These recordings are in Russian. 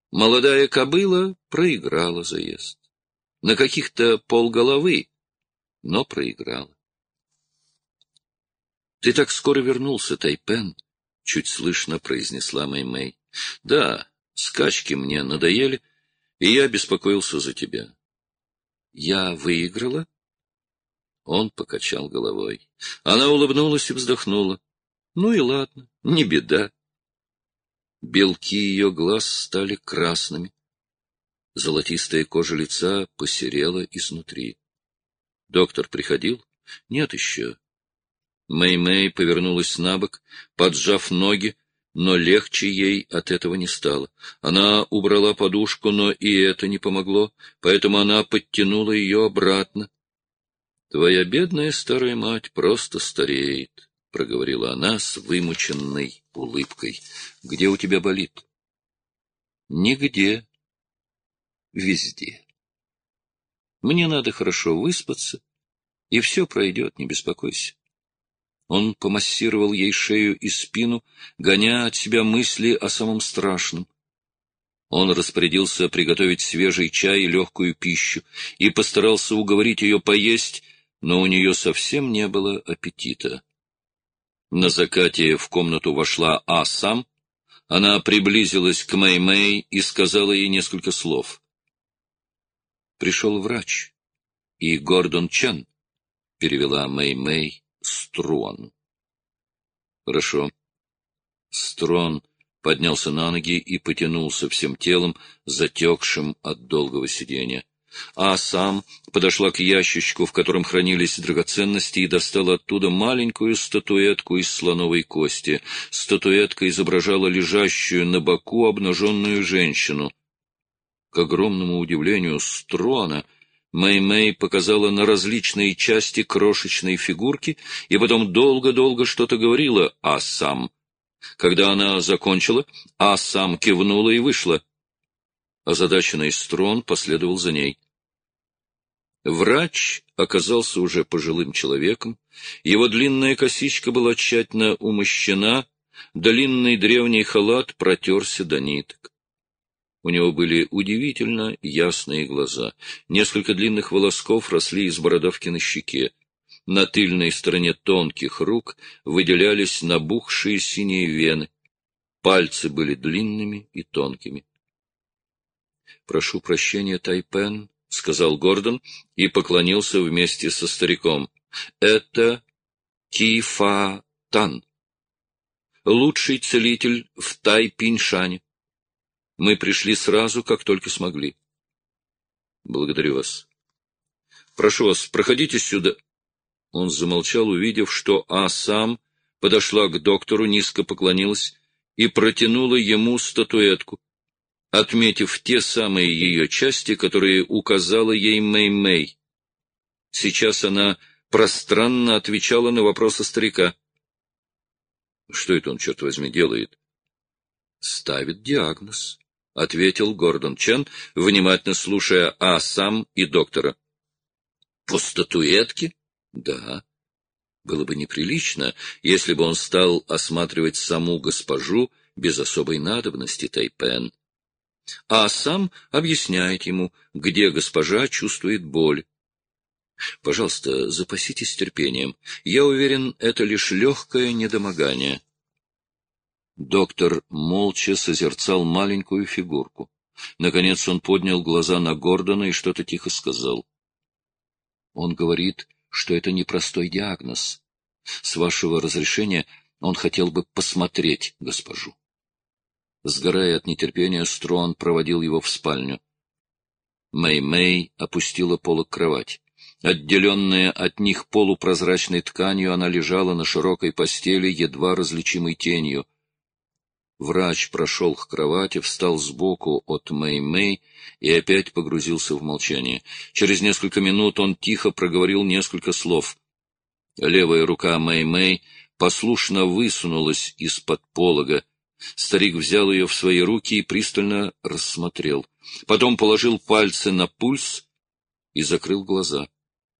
Молодая кобыла проиграла заезд. На каких-то полголовы, но проиграла. — Ты так скоро вернулся, Тайпен, — чуть слышно произнесла Мэй-Мэй. — Да, скачки мне надоели, и я беспокоился за тебя. — Я выиграла? Он покачал головой. Она улыбнулась и вздохнула. — Ну и ладно, не беда. Белки ее глаз стали красными. Золотистая кожа лица посерела изнутри. — Доктор приходил? — Нет еще. Мэй-Мэй повернулась набок, поджав ноги, но легче ей от этого не стало. Она убрала подушку, но и это не помогло, поэтому она подтянула ее обратно. — Твоя бедная старая мать просто стареет, — проговорила она с вымученной улыбкой. — Где у тебя болит? — Нигде. Везде. Мне надо хорошо выспаться, и все пройдет, не беспокойся. Он помассировал ей шею и спину, гоня от себя мысли о самом страшном. Он распорядился приготовить свежий чай и легкую пищу и постарался уговорить ее поесть, но у нее совсем не было аппетита. На закате в комнату вошла А-Сам. Она приблизилась к Мэй-Мэй и сказала ей несколько слов. «Пришел врач, и Гордон Чен», — перевела Мэй-Мэй Струан. «Хорошо». Строн поднялся на ноги и потянулся всем телом, затекшим от долгого сидения. А сам подошла к ящичку, в котором хранились драгоценности, и достала оттуда маленькую статуэтку из слоновой кости. Статуэтка изображала лежащую на боку обнаженную женщину. К огромному удивлению Строна, Мэй-Мэй показала на различные части крошечной фигурки и потом долго-долго что-то говорила А-Сам. Когда она закончила, А-Сам кивнула и вышла. Озадаченный Строн последовал за ней. Врач оказался уже пожилым человеком, его длинная косичка была тщательно умощена, длинный древний халат протерся до ниток. У него были удивительно ясные глаза, несколько длинных волосков росли из бородавки на щеке. На тыльной стороне тонких рук выделялись набухшие синие вены. Пальцы были длинными и тонкими. — Прошу прощения, Тайпен, — сказал Гордон и поклонился вместе со стариком. — Это Ки-Фа-Тан, лучший целитель в Тай-Пиньшане. Мы пришли сразу, как только смогли. — Благодарю вас. — Прошу вас, проходите сюда. Он замолчал, увидев, что А-Сам подошла к доктору, низко поклонилась и протянула ему статуэтку, отметив те самые ее части, которые указала ей Мэй-Мэй. Сейчас она пространно отвечала на вопросы старика. — Что это он, черт возьми, делает? — Ставит диагноз, — ответил Гордон Чен, внимательно слушая А-Сам и доктора. — По статуэтке? — Да. Было бы неприлично, если бы он стал осматривать саму госпожу без особой надобности, Тайпен. А сам объясняет ему, где госпожа чувствует боль. Пожалуйста, запаситесь терпением. Я уверен, это лишь легкое недомогание. Доктор молча созерцал маленькую фигурку. Наконец он поднял глаза на Гордона и что-то тихо сказал. Он говорит, что это непростой диагноз. С вашего разрешения он хотел бы посмотреть госпожу. Сгорая от нетерпения, Строн проводил его в спальню. Мэй-Мэй опустила полог кровати. Отделенная от них полупрозрачной тканью, она лежала на широкой постели, едва различимой тенью. Врач прошел к кровати, встал сбоку от Мэй-Мэй и опять погрузился в молчание. Через несколько минут он тихо проговорил несколько слов. Левая рука Мэй-Мэй послушно высунулась из-под полога. Старик взял ее в свои руки и пристально рассмотрел. Потом положил пальцы на пульс и закрыл глаза.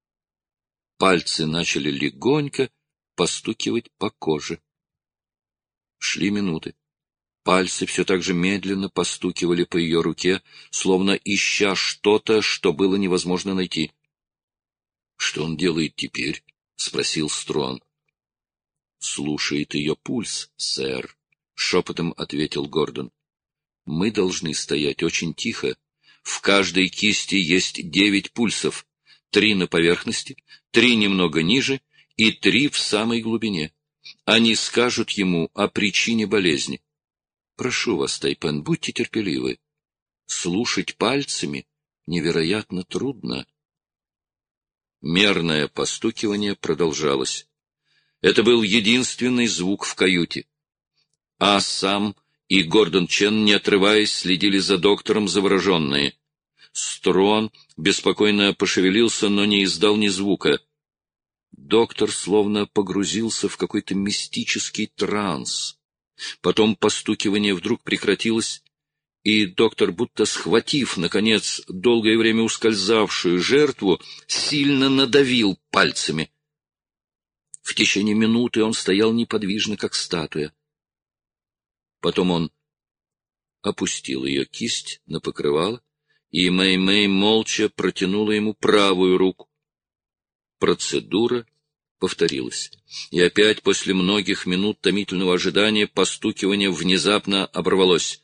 Пальцы начали легонько постукивать по коже. Шли минуты. Пальцы все так же медленно постукивали по ее руке, словно ища что-то, что было невозможно найти. — Что он делает теперь? — спросил Строн. — Слушает ее пульс, сэр, — шепотом ответил Гордон. — Мы должны стоять очень тихо. В каждой кисти есть 9 пульсов, 3 на поверхности, 3 немного ниже и 3 в самой глубине. Они скажут ему о причине болезни. Прошу вас, Тайпен, будьте терпеливы. Слушать пальцами невероятно трудно. Мерное постукивание продолжалось. Это был единственный звук в каюте. А сам и Гордон Чен, не отрываясь, следили за доктором завороженные. Строн беспокойно пошевелился, но не издал ни звука. Доктор словно погрузился в какой-то мистический транс. Потом постукивание вдруг прекратилось, и доктор, будто схватив, наконец, долгое время ускользавшую жертву, сильно надавил пальцами. В течение минуты он стоял неподвижно, как статуя. Потом он опустил ее кисть на покрывало, и Мэй-Мэй молча протянула ему правую руку. Процедура повторилась. И опять после многих минут томительного ожидания постукивание внезапно оборвалось.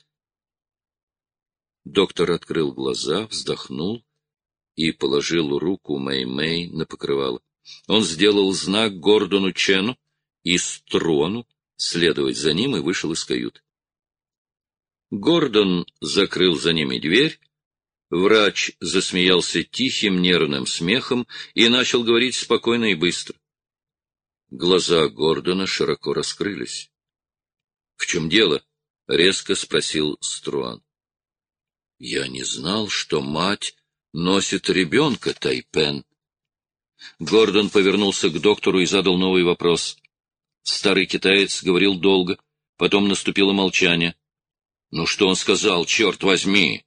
Доктор открыл глаза, вздохнул и положил руку Мэй-Мэй на покрывало. Он сделал знак Гордону Чену и Строну следовать за ним и вышел из каюты. Гордон закрыл за ними дверь. Врач засмеялся тихим нервным смехом и начал говорить спокойно и быстро. Глаза Гордона широко раскрылись. — В чем дело? — резко спросил Струан. — Я не знал, что мать носит ребенка, Тайпен. Гордон повернулся к доктору и задал новый вопрос. Старый китаец говорил долго, потом наступило молчание. — Ну что он сказал, черт возьми?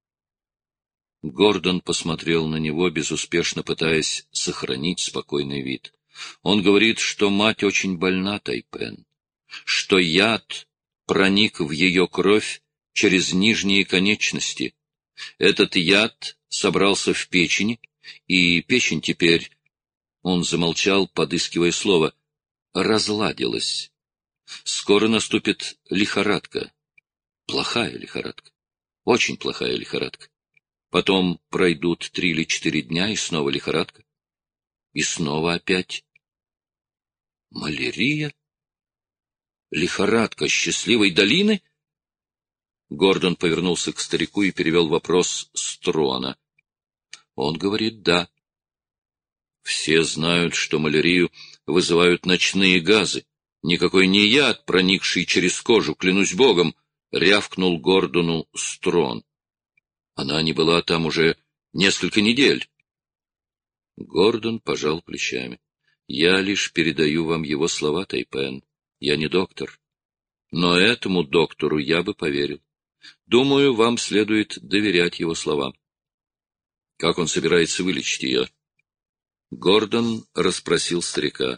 Гордон посмотрел на него, безуспешно пытаясь сохранить спокойный вид. Он говорит, что мать очень больна, Тайпен, что яд проник в ее кровь через нижние конечности. Этот яд собрался в печени, и печень теперь, он замолчал, подыскивая слово, разладилась. Скоро наступит лихорадка. Плохая лихорадка. Очень плохая лихорадка. Потом пройдут 3 или 4 дня, и снова лихорадка. И снова опять. Малярия? Лихорадка счастливой долины? Гордон повернулся к старику и перевел вопрос Строна. Он говорит «да». Все знают, что малярию вызывают ночные газы. Никакой не яд, проникший через кожу, клянусь богом, рявкнул Гордону Строн. Она не была там уже несколько недель. Гордон пожал плечами. Я лишь передаю вам его слова, Тайпен. Я не доктор. Но этому доктору я бы поверил. Думаю, вам следует доверять его словам. Как он собирается вылечить ее? Гордон расспросил старика.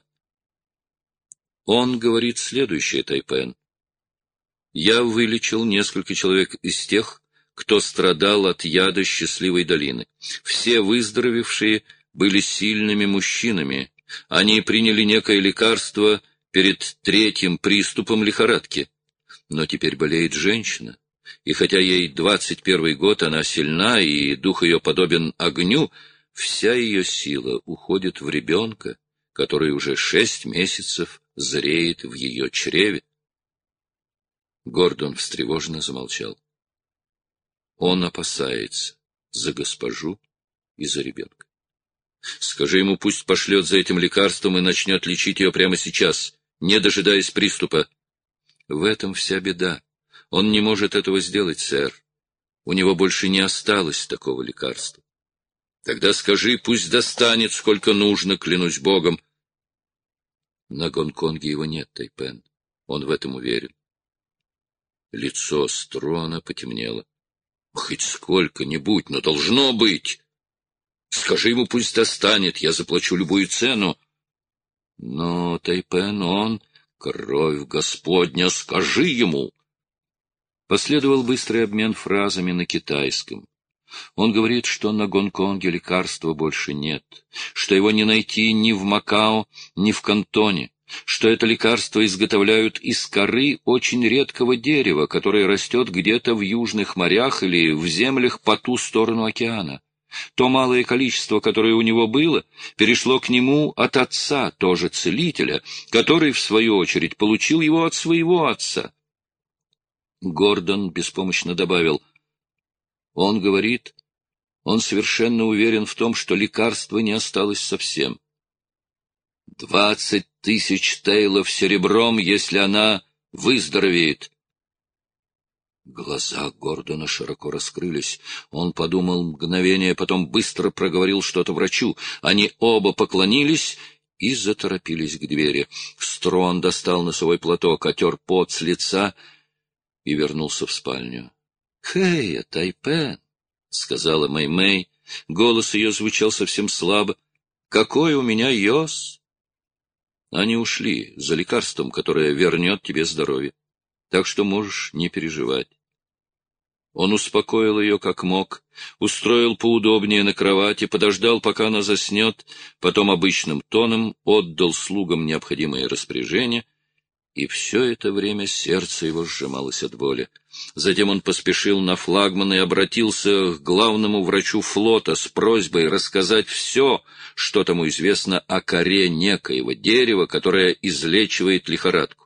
Он говорит следующее, Тайпен. Я вылечил несколько человек из тех, кто страдал от яда счастливой долины. Все выздоровевшие были сильными мужчинами. Они приняли некое лекарство перед 3-м приступом лихорадки. Но теперь болеет женщина. И хотя ей 21 год, она сильна, и дух ее подобен огню, вся ее сила уходит в ребенка, который уже 6 месяцев зреет в ее чреве. Гордон встревоженно замолчал. Он опасается за госпожу и за ребенка. Скажи ему, пусть пошлет за этим лекарством и начнет лечить ее прямо сейчас, не дожидаясь приступа. В этом вся беда. Он не может этого сделать, сэр. У него больше не осталось такого лекарства. Тогда скажи, пусть достанет, сколько нужно, клянусь богом. На Гонконге его нет, Тайпен. Он в этом уверен. Лицо Строна потемнело. Хоть сколько-нибудь, но должно быть. Скажи ему, пусть достанет, я заплачу любую цену. Но, Тайпен, он... Кровь Господня, скажи ему! Последовал быстрый обмен фразами на китайском. Он говорит, что на Гонконге лекарства больше нет, что его не найти ни в Макао, ни в Кантоне, что это лекарство изготовляют из коры очень редкого дерева, которое растет где-то в южных морях или в землях по ту сторону океана. То малое количество, которое у него было, перешло к нему от отца, тоже целителя, который, в свою очередь, получил его от своего отца. Гордон беспомощно добавил: он говорит, он совершенно уверен в том, что лекарства не осталось совсем. 20 000 тейлов серебром, если она выздоровеет. Глаза Гордона широко раскрылись. Он подумал мгновение, потом быстро проговорил что-то врачу. Они оба поклонились и заторопились к двери. Строн достал носовой платок, отер пот с лица и вернулся в спальню. — Хэя, Тайпен, — сказала Мэй-Мэй. Голос ее звучал совсем слабо. — Какой у меня йос? Они ушли за лекарством, которое вернет тебе здоровье. Так что можешь не переживать. Он успокоил ее как мог, устроил поудобнее на кровати, подождал, пока она заснет, потом обычным тоном отдал слугам необходимые распоряжения, и все это время сердце его сжималось от боли. Затем он поспешил на флагман и обратился к главному врачу флота с просьбой рассказать все, что тому известно о коре некоего дерева, которое излечивает лихорадку.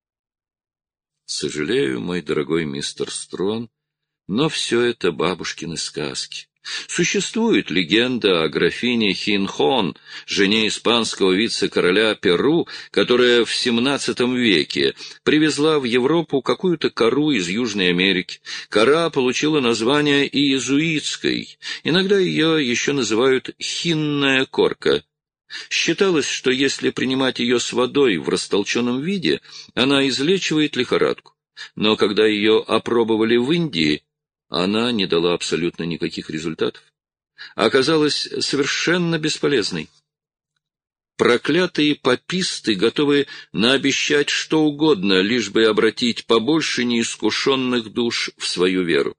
Сожалею, мой дорогой мистер Строн, но все это бабушкины сказки. Существует легенда о графине Хинхон, жене испанского вице-короля Перу, которая в XVII веке привезла в Европу какую-то кору из Южной Америки. Кора получила название иезуитской, иногда ее еще называют хинная корка. Считалось, что если принимать ее с водой в растолченном виде, она излечивает лихорадку. Но когда ее опробовали в Индии, она не дала абсолютно никаких результатов. Оказалась совершенно бесполезной. Проклятые паписты готовы наобещать что угодно, лишь бы обратить побольше неискушенных душ в свою веру.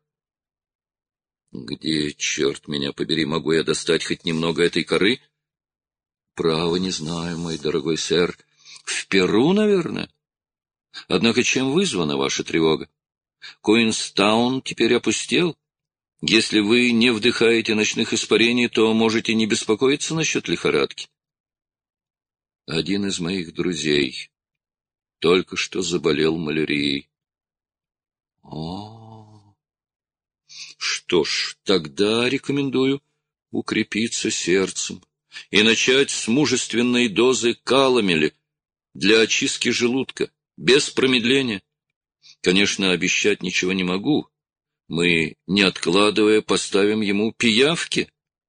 Где, черт меня побери, могу я достать хоть немного этой коры? Право не знаю, мой дорогой сэр. В Перу, наверное. Однако чем вызвана ваша тревога? Куинстаун теперь опустел. Если вы не вдыхаете ночных испарений, то можете не беспокоиться насчет лихорадки. Один из моих друзей только что заболел малярией. О, что ж, тогда рекомендую укрепиться сердцем и начать с мужественной дозы каламеля для очистки желудка, без промедления. Конечно, обещать ничего не могу. Мы, не откладывая, поставим ему пиявки.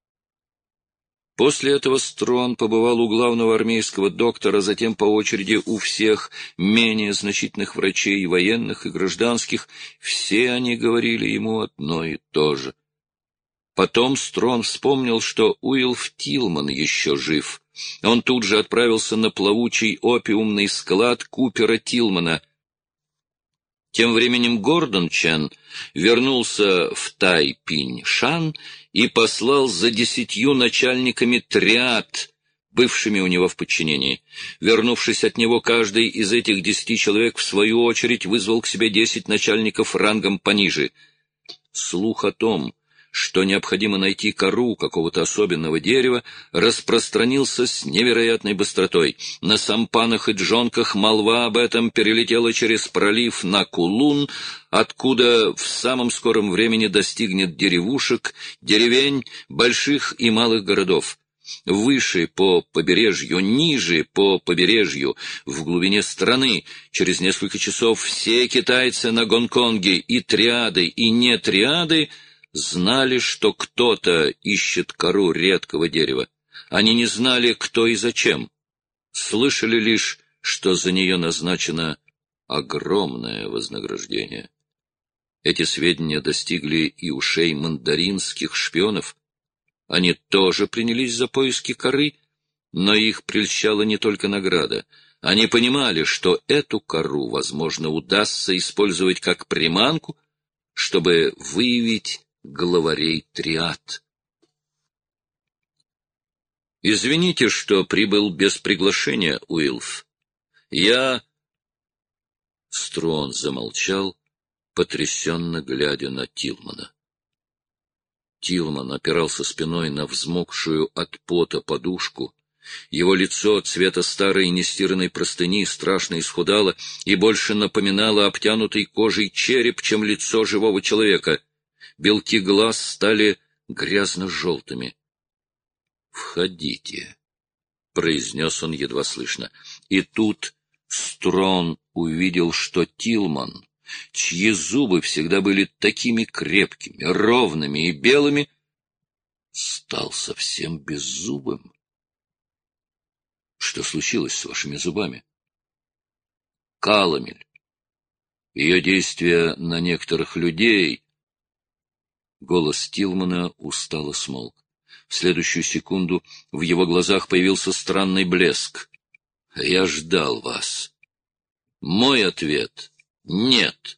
После этого Строн побывал у главного армейского доктора, затем по очереди у всех менее значительных врачей, военных и гражданских. Все они говорили ему одно и то же. Потом Строн вспомнил, что Уилф Тилман еще жив. Он тут же отправился на плавучий опиумный склад Купера Тилмана. Тем временем Гордон Чен вернулся в Тай-Пинь-Шан и послал за 10 начальниками триад, бывшими у него в подчинении. Вернувшись от него, каждый из этих 10 человек, в свою очередь, вызвал к себе 10 начальников рангом пониже. Слух о том, что необходимо найти кору какого-то особенного дерева, распространился с невероятной быстротой. На сампанах и джонках молва об этом перелетела через пролив на Кулун, откуда в самом скором времени достигнет деревушек, деревень, больших и малых городов. Выше по побережью, ниже по побережью, в глубине страны, через несколько часов все китайцы на Гонконге, и триады, и не триады, знали, что кто-то ищет кору редкого дерева. Они не знали, кто и зачем. Слышали лишь, что за нее назначено огромное вознаграждение. Эти сведения достигли и ушей мандаринских шпионов. Они тоже принялись за поиски коры, но их прельщала не только награда. Они понимали, что эту кору, возможно, удастся использовать как приманку, чтобы выявить главарей триад. «Извините, что прибыл без приглашения, Уилф. Я...» Строн замолчал, потрясенно глядя на Тилмана. Тилман опирался спиной на взмокшую от пота подушку. Его лицо цвета старой нестиранной простыни страшно исхудало и больше напоминало обтянутый кожей череп, чем лицо живого человека. Белки глаз стали грязно-желтыми. «Входите», — произнес он едва слышно. И тут Строн увидел, что Тилман, чьи зубы всегда были такими крепкими, ровными и белыми, стал совсем беззубым. «Что случилось с вашими зубами?» «Каламель. Ее действие на некоторых людей...» Голос Тилмана устало смолк. В следующую секунду в его глазах появился странный блеск. «Я ждал вас. Мой ответ — нет».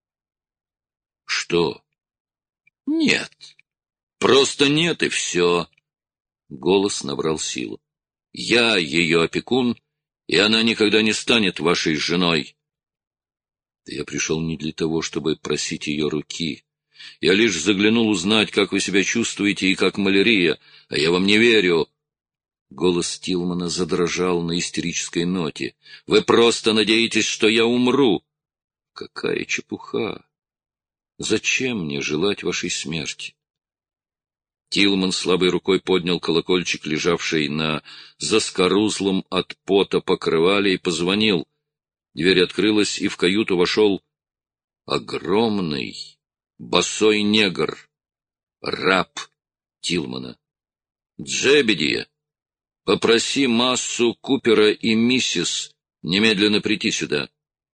«Что?» «Нет. Просто нет, и все». Голос набрал силу. «Я ее опекун, и она никогда не станет вашей женой». Я пришел не для того, чтобы просить ее руки. Я лишь заглянул узнать, как вы себя чувствуете и как малярия, а я вам не верю. Голос Тилмана задрожал на истерической ноте. Вы просто надеетесь, что я умру. Какая чепуха! Зачем мне желать вашей смерти? Тилман слабой рукой поднял колокольчик, лежавший на заскорузлом от пота покрывале, и позвонил. Дверь открылась, и в каюту вошел огромный босой негр, раб Тилмана. «Джебедия, попроси Массу, Купера и миссис немедленно прийти сюда».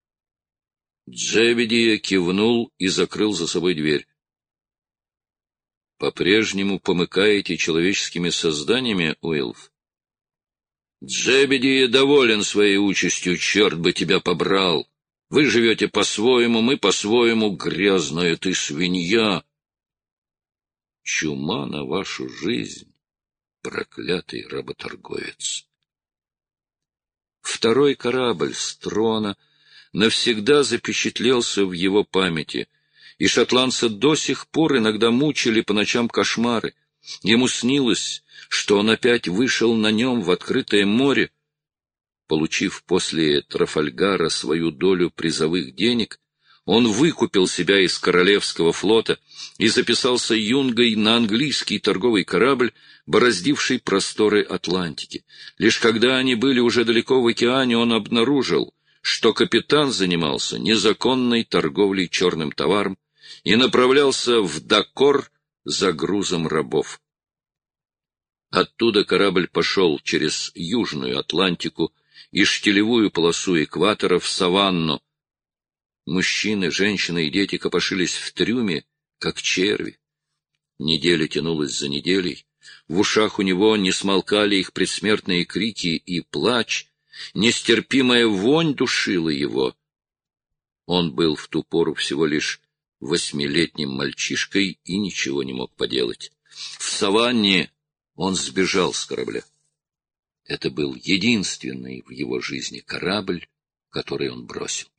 Джебедия кивнул и закрыл за собой дверь. «По-прежнему помыкаете человеческими созданиями, Уилф?» «Джебедия доволен своей участью, черт бы тебя побрал! Вы живете по-своему, мы по-своему, грязная ты свинья!» «Чума на вашу жизнь, проклятый работорговец!» Второй корабль Строна навсегда запечатлелся в его памяти, и шотландца до сих пор иногда мучили по ночам кошмары. Ему снилось, что он опять вышел на нем в открытое море. Получив после Трафальгара свою долю призовых денег, он выкупил себя из Королевского флота и записался юнгой на английский торговый корабль, бороздивший просторы Атлантики. Лишь когда они были уже далеко в океане, он обнаружил, что капитан занимался незаконной торговлей черным товаром и направлялся в Дакор за грузом рабов. Оттуда корабль пошел через Южную Атлантику и штилевую полосу экватора в Саванну. Мужчины, женщины и дети копошились в трюме, как черви. Неделя тянулась за неделей. В ушах у него не смолкали их предсмертные крики и плач. Нестерпимая вонь душила его. Он был в ту пору всего лишь 8-летним мальчишкой и ничего не мог поделать. В Саванне он сбежал с корабля. Это был единственный в его жизни корабль, который он бросил.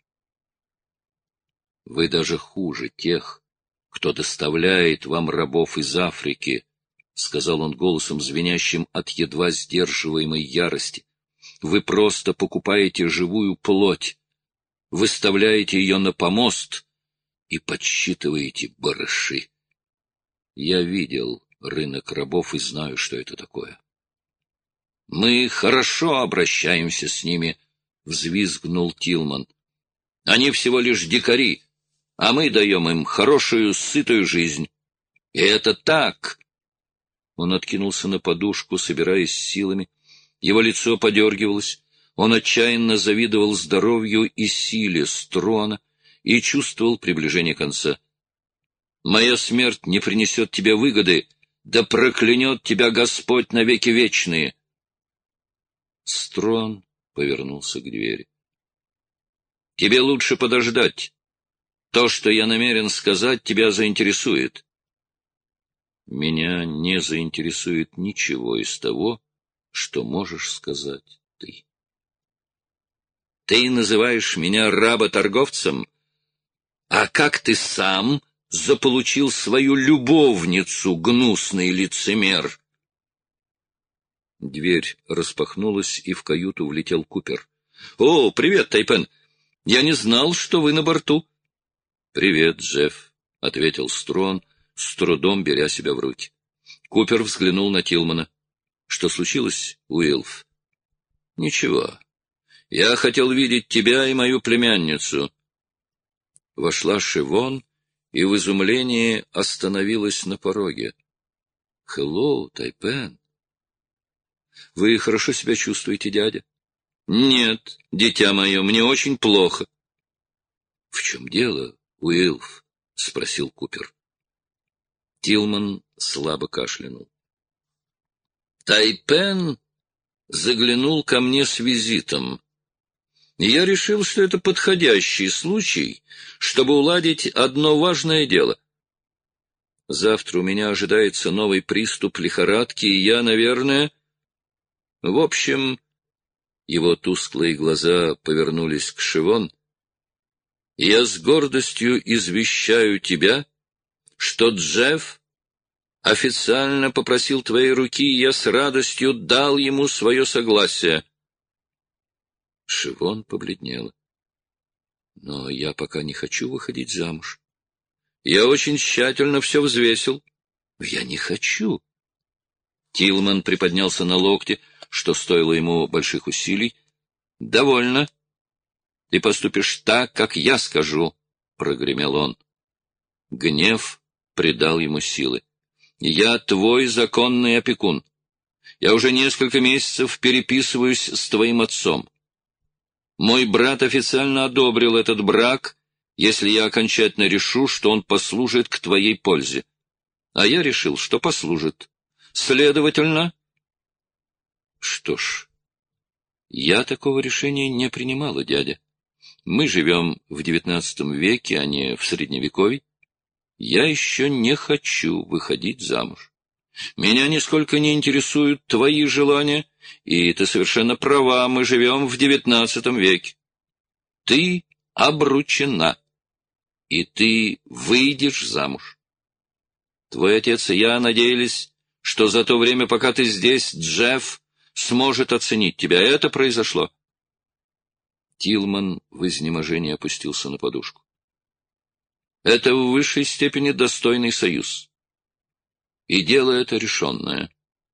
Вы даже хуже тех, кто доставляет вам рабов из Африки, — сказал он голосом, звенящим от едва сдерживаемой ярости. Вы просто покупаете живую плоть, выставляете ее на помост и подсчитываете барыши. Я видел рынок рабов и знаю, что это такое. — Мы хорошо обращаемся с ними, — взвизгнул Тилман. — Они всего лишь дикари, а мы даем им хорошую, сытую жизнь. И это так. Он откинулся на подушку, собираясь силами. Его лицо подергивалось. Он отчаянно завидовал здоровью и силе Строна и чувствовал приближение конца. «Моя смерть не принесет тебе выгоды, да проклянет тебя Господь навеки вечные!» Строн повернулся к двери. — Тебе лучше подождать. То, что я намерен сказать, тебя заинтересует. — Меня не заинтересует ничего из того, что можешь сказать ты. — Ты называешь меня работорговцем? А как ты сам заполучил свою любовницу, гнусный лицемер? Дверь распахнулась, и в каюту влетел Купер. — О, привет, Тайпен! Я не знал, что вы на борту. — Привет, Джефф, — ответил Строн, с трудом беря себя в руки. Купер взглянул на Тилмана. — Что случилось, Уилф? — Ничего. Я хотел видеть тебя и мою племянницу. Вошла Шивон и в изумлении остановилась на пороге. — Хеллоу, Тайпен. — Вы хорошо себя чувствуете, дядя? — Нет, дитя мое, мне очень плохо. — В чем дело, Уилф? — спросил Купер. Тилман слабо кашлянул. — Тайпен заглянул ко мне с визитом. Я решил, что это подходящий случай, чтобы уладить одно важное дело. Завтра у меня ожидается новый приступ лихорадки, и я, наверное... В общем, его тусклые глаза повернулись к Шивон. Я с гордостью извещаю тебя, что Джефф официально попросил твоей руки, и я с радостью дал ему свое согласие. Шивон побледнела. Но я пока не хочу выходить замуж. Я очень тщательно все взвесил. Я не хочу. Тилман приподнялся на локте, что стоило ему больших усилий. — Довольно. Ты поступишь так, как я скажу, — прогремел он. Гнев придал ему силы. — Я твой законный опекун. Я уже несколько месяцев переписываюсь с твоим отцом. Мой брат официально одобрил этот брак, если я окончательно решу, что он послужит к твоей пользе. А я решил, что послужит. Следовательно... Что ж, я такого решения не принимала, дядя. Мы живем в XIX веке, а не в Средневековье. Я еще не хочу выходить замуж. Меня нисколько не интересуют твои желания, и ты совершенно права, мы живем в XIX веке. Ты обручена, и ты выйдешь замуж. Твой отец и я надеялись, что за то время, пока ты здесь, Джефф сможет оценить тебя. Это произошло. Тилман в изнеможении опустился на подушку. Это в высшей степени достойный союз. И дело это решенное.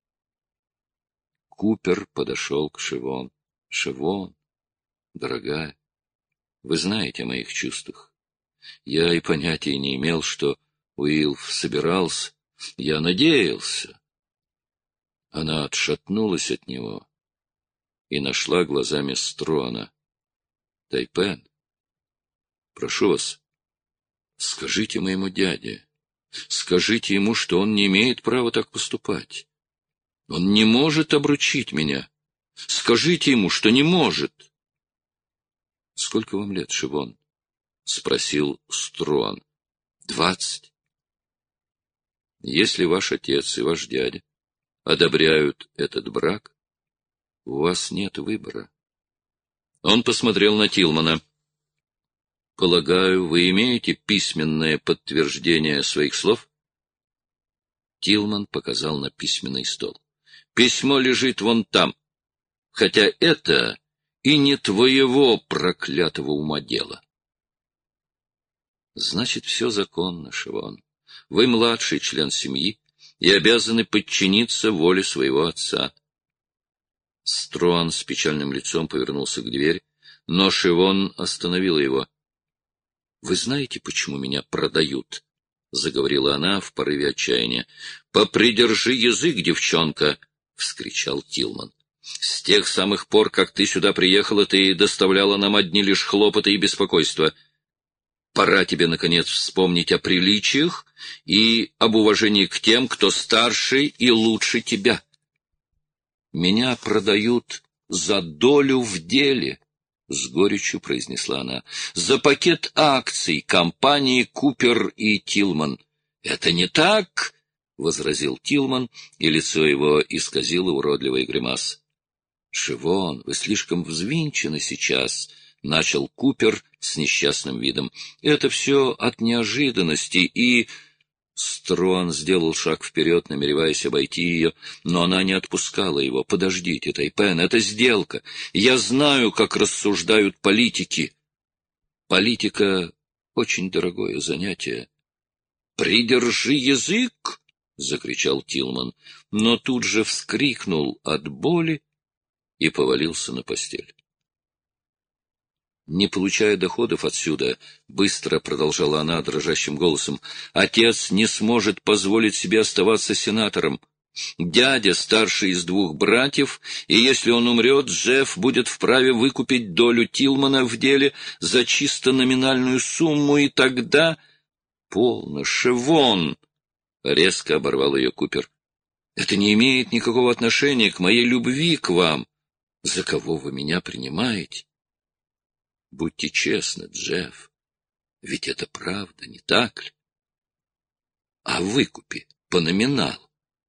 Купер подошел к Шивон. — Шивон, дорогая, вы знаете о моих чувствах. Я и понятия не имел, что Уилф собирался. Я надеялся. Она отшатнулась от него и нашла глазами Строна. — Тайпен, прошу вас, скажите моему дяде, скажите ему, что он не имеет права так поступать. Он не может обручить меня. Скажите ему, что не может. — Сколько вам лет, Шивон? — спросил Строн. — 20. Если ваш отец и ваш дядя одобряют этот брак, у вас нет выбора. Он посмотрел на Тилмана. — Полагаю, вы имеете письменное подтверждение своих слов? Тилман показал на письменный стол. — Письмо лежит вон там, хотя это и не твоего проклятого ума дело. — Значит, все законно, Шивон. Вы младший член семьи и обязаны подчиниться воле своего отца. Строн с печальным лицом повернулся к двери, но Шивон остановила его. — Вы знаете, почему меня продают? — заговорила она в порыве отчаяния. — Попридержи язык, девчонка! — вскричал Тилман. — С тех самых пор, как ты сюда приехала, ты доставляла нам одни лишь хлопоты и беспокойства. Пора тебе, наконец, вспомнить о приличиях и об уважении к тем, кто старше и лучше тебя. Меня продают за долю в деле, — с горечью произнесла она, — за пакет акций компании Купер и Тилман. — Это не так, — возразил Тилман, и лицо его исказило уродливая гримаса. — Шивон, вы слишком взвинчены сейчас, — начал Купер с несчастным видом. — Это все от неожиданности и... Строн сделал шаг вперед, намереваясь обойти ее, но она не отпускала его. — Подождите, Тайпен, это сделка. Я знаю, как рассуждают политики. Политика — очень дорогое занятие. — Придержи язык! — закричал Тилман, но тут же вскрикнул от боли и повалился на постель. Не получая доходов отсюда, быстро продолжала она дрожащим голосом, отец не сможет позволить себе оставаться сенатором. Дядя старший из двух братьев, и если он умрет, Джефф будет вправе выкупить долю Тилмана в деле за чисто номинальную сумму, и тогда... — Полно, Шивон! — резко оборвал ее Купер. — Это не имеет никакого отношения к моей любви к вам. За кого вы меня принимаете? Будьте честны, Джефф, ведь это правда, не так ли? О выкупе по номиналу.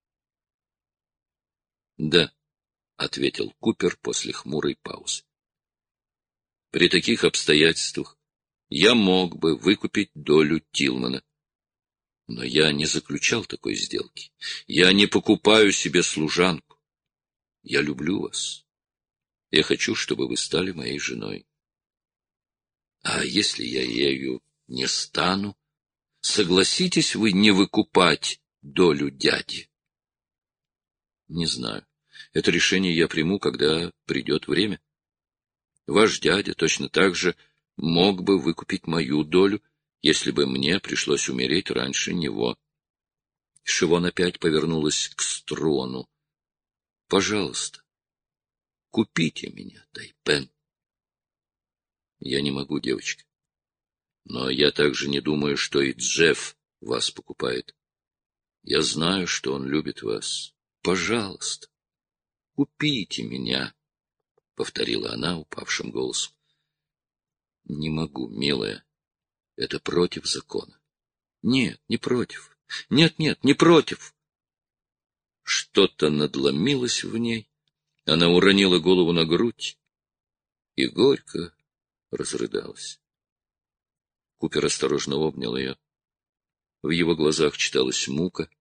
— Да, — ответил Купер после хмурой паузы. — При таких обстоятельствах я мог бы выкупить долю Тилмана. Но я не заключал такой сделки. Я не покупаю себе служанку. Я люблю вас. Я хочу, чтобы вы стали моей женой. А если я ею не стану, согласитесь вы не выкупать долю дяди? Не знаю. Это решение я приму, когда придет время. Ваш дядя точно так же мог бы выкупить мою долю, если бы мне пришлось умереть раньше него. Шивон опять повернулась к Строну. — Пожалуйста, купите меня, Тайпен. — Я не могу, девочка. Но я также не думаю, что и Джефф вас покупает. Я знаю, что он любит вас. Пожалуйста, купите меня, — повторила она упавшим голосом. — Не могу, милая. Это против закона. — Нет, не против. Нет, не против. Что-то надломилось в ней. Она уронила голову на грудь и горько разрыдалась. Купер осторожно обнял ее. В его глазах читалась мука.